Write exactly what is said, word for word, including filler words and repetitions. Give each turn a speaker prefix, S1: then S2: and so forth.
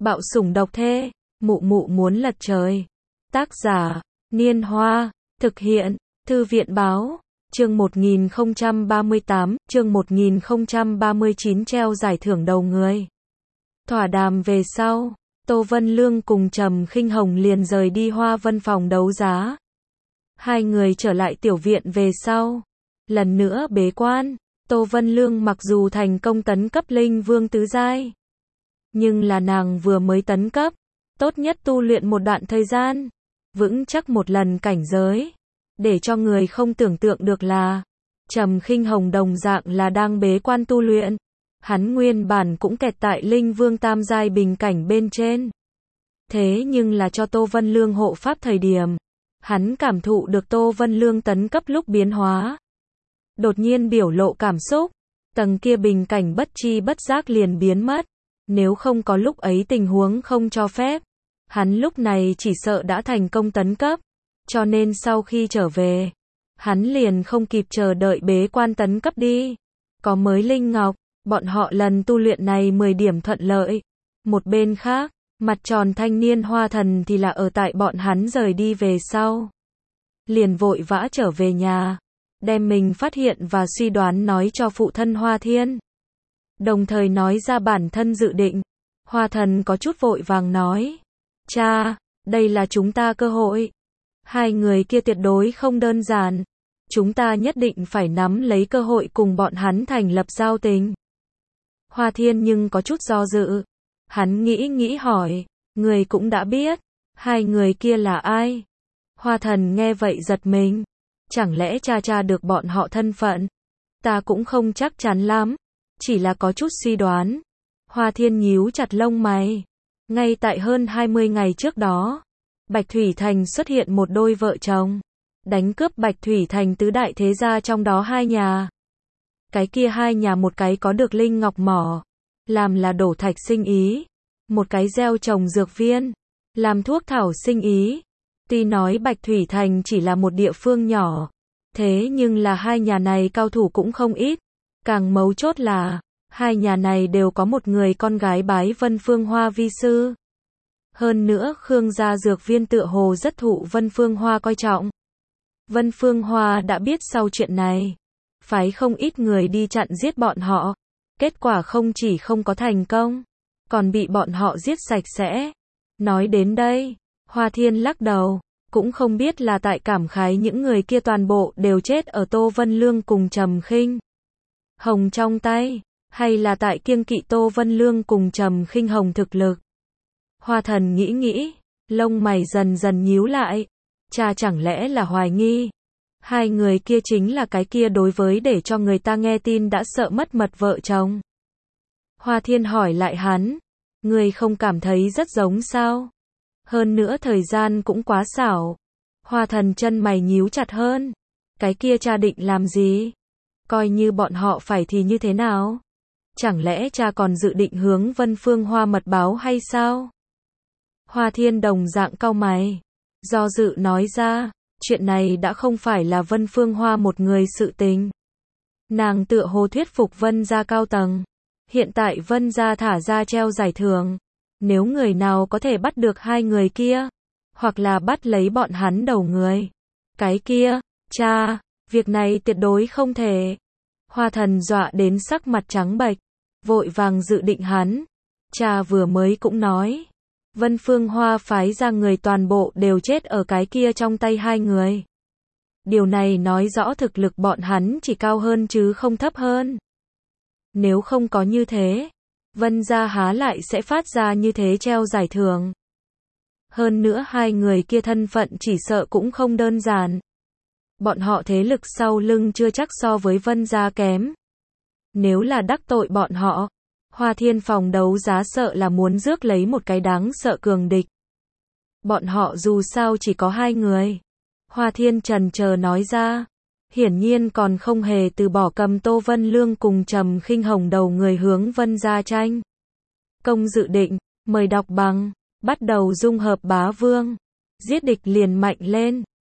S1: Bạo sủng độc thê, mụ mụ muốn lật trời. Tác giả, Niên Hoa, thực hiện, Thư viện Báo, chương một nghìn không trăm ba mươi tám, chương một nghìn không trăm ba mươi chín treo giải thưởng đầu người. Thỏa đàm về sau, Tô Vân Lương cùng Trầm Khinh Hồng liền rời đi Hoa Vân phòng đấu giá. Hai người trở lại tiểu viện về sau, lần nữa bế quan. Tô Vân Lương mặc dù thành công tấn cấp Linh Vương tứ giai, nhưng là nàng vừa mới tấn cấp, tốt nhất tu luyện một đoạn thời gian, vững chắc một lần cảnh giới. Để cho người không tưởng tượng được là, Trầm Khinh Hồng đồng dạng là đang bế quan tu luyện. Hắn nguyên bản cũng kẹt tại Linh Vương tam giai bình cảnh bên trên. Thế nhưng là cho Tô Vân Lương hộ pháp thời điểm, hắn cảm thụ được Tô Vân Lương tấn cấp lúc biến hóa. Đột nhiên biểu lộ cảm xúc, tầng kia bình cảnh bất chi bất giác liền biến mất. Nếu không có lúc ấy tình huống không cho phép, hắn lúc này chỉ sợ đã thành công tấn cấp. Cho nên sau khi trở về, hắn liền không kịp chờ đợi bế quan tấn cấp đi. Có mới Linh Ngọc, bọn họ lần tu luyện này mười điểm thuận lợi. Một bên khác, mặt tròn thanh niên Hoa Thần thì là ở tại bọn hắn rời đi về sau, liền vội vã trở về nhà, đem mình phát hiện và suy đoán nói cho phụ thân Hoa Thiên. Đồng thời nói ra bản thân dự định. Hoa Thần có chút vội vàng nói, cha, đây là chúng ta cơ hội. Hai người kia tuyệt đối không đơn giản. Chúng ta nhất định phải nắm lấy cơ hội cùng bọn hắn thành lập giao tình. Hoa Thiên nhưng có chút do dự. Hắn nghĩ nghĩ hỏi, người cũng đã biết, hai người kia là ai? Hoa Thần nghe vậy giật mình. Chẳng lẽ cha cha được bọn họ thân phận? Ta cũng không chắc chắn lắm, chỉ là có chút suy đoán. Hoa Thiên nhíu chặt lông mày. Ngay tại hơn hai mươi ngày trước đó, Bạch Thủy Thành xuất hiện một đôi vợ chồng, đánh cướp Bạch Thủy Thành tứ đại thế gia trong đó hai nhà. Cái kia hai nhà một cái có được linh ngọc mỏ, làm là đổ thạch sinh ý, một cái gieo trồng dược viên, làm thuốc thảo sinh ý. Tuy nói Bạch Thủy Thành chỉ là một địa phương nhỏ, thế nhưng là hai nhà này cao thủ cũng không ít. Càng mấu chốt là, hai nhà này đều có một người con gái bái Vân Phương Hoa vi sư. Hơn nữa Khương gia dược viên tựa hồ rất thụ Vân Phương Hoa coi trọng. Vân Phương Hoa đã biết sau chuyện này, phái không ít người đi chặn giết bọn họ. Kết quả không chỉ không có thành công, còn bị bọn họ giết sạch sẽ. Nói đến đây, Hoa Thiên lắc đầu, cũng không biết là tại cảm khái những người kia toàn bộ đều chết ở Tô Vân Lương cùng Trầm Khinh Hồng trong tay, hay là tại kiêng kỵ Tô Vân Lương cùng Trầm Khinh Hồng thực lực. Hoa Thần nghĩ nghĩ, lông mày dần dần nhíu lại. Cha chẳng lẽ là hoài nghi hai người kia chính là cái kia đối với để cho người ta nghe tin đã sợ mất mật vợ chồng? Hoa Thiên hỏi lại hắn, người không cảm thấy rất giống sao? Hơn nữa thời gian cũng quá xảo. Hoa Thần chân mày nhíu chặt hơn. Cái kia cha định làm gì? Coi như bọn họ phải thì như thế nào? Chẳng lẽ cha còn dự định hướng Vân Phương Hoa mật báo hay sao? Hoa Thiên đồng dạng cau mày, do dự nói ra, chuyện này đã không phải là Vân Phương Hoa một người sự tình. Nàng tựa hồ thuyết phục Vân gia cao tầng. Hiện tại Vân gia thả ra treo giải thưởng. Nếu người nào có thể bắt được hai người kia, hoặc là bắt lấy bọn hắn đầu người, cái kia, cha, việc này tuyệt đối không thể. Hoa Thần dọa đến sắc mặt trắng bệch, vội vàng dự định hắn. Cha vừa mới cũng nói, Vân Phương Hoa phái ra người toàn bộ đều chết ở cái kia trong tay hai người. Điều này nói rõ thực lực bọn hắn chỉ cao hơn chứ không thấp hơn. Nếu không có như thế, Vân gia há lại sẽ phát ra như thế treo giải thưởng. Hơn nữa hai người kia thân phận chỉ sợ cũng không đơn giản. Bọn họ thế lực sau lưng chưa chắc so với Vân gia kém. Nếu là đắc tội bọn họ, Hoa Thiên phòng đấu giá sợ là muốn rước lấy một cái đáng sợ cường địch. Bọn họ dù sao chỉ có hai người. Hoa Thiên trần chờ nói ra, hiển nhiên còn không hề từ bỏ cầm Tô Vân Lương cùng Trầm Khinh Hồng đầu người hướng Vân gia tranh công dự định. Mời đọc bằng, bắt đầu dung hợp bá vương, giết địch liền mạnh lên.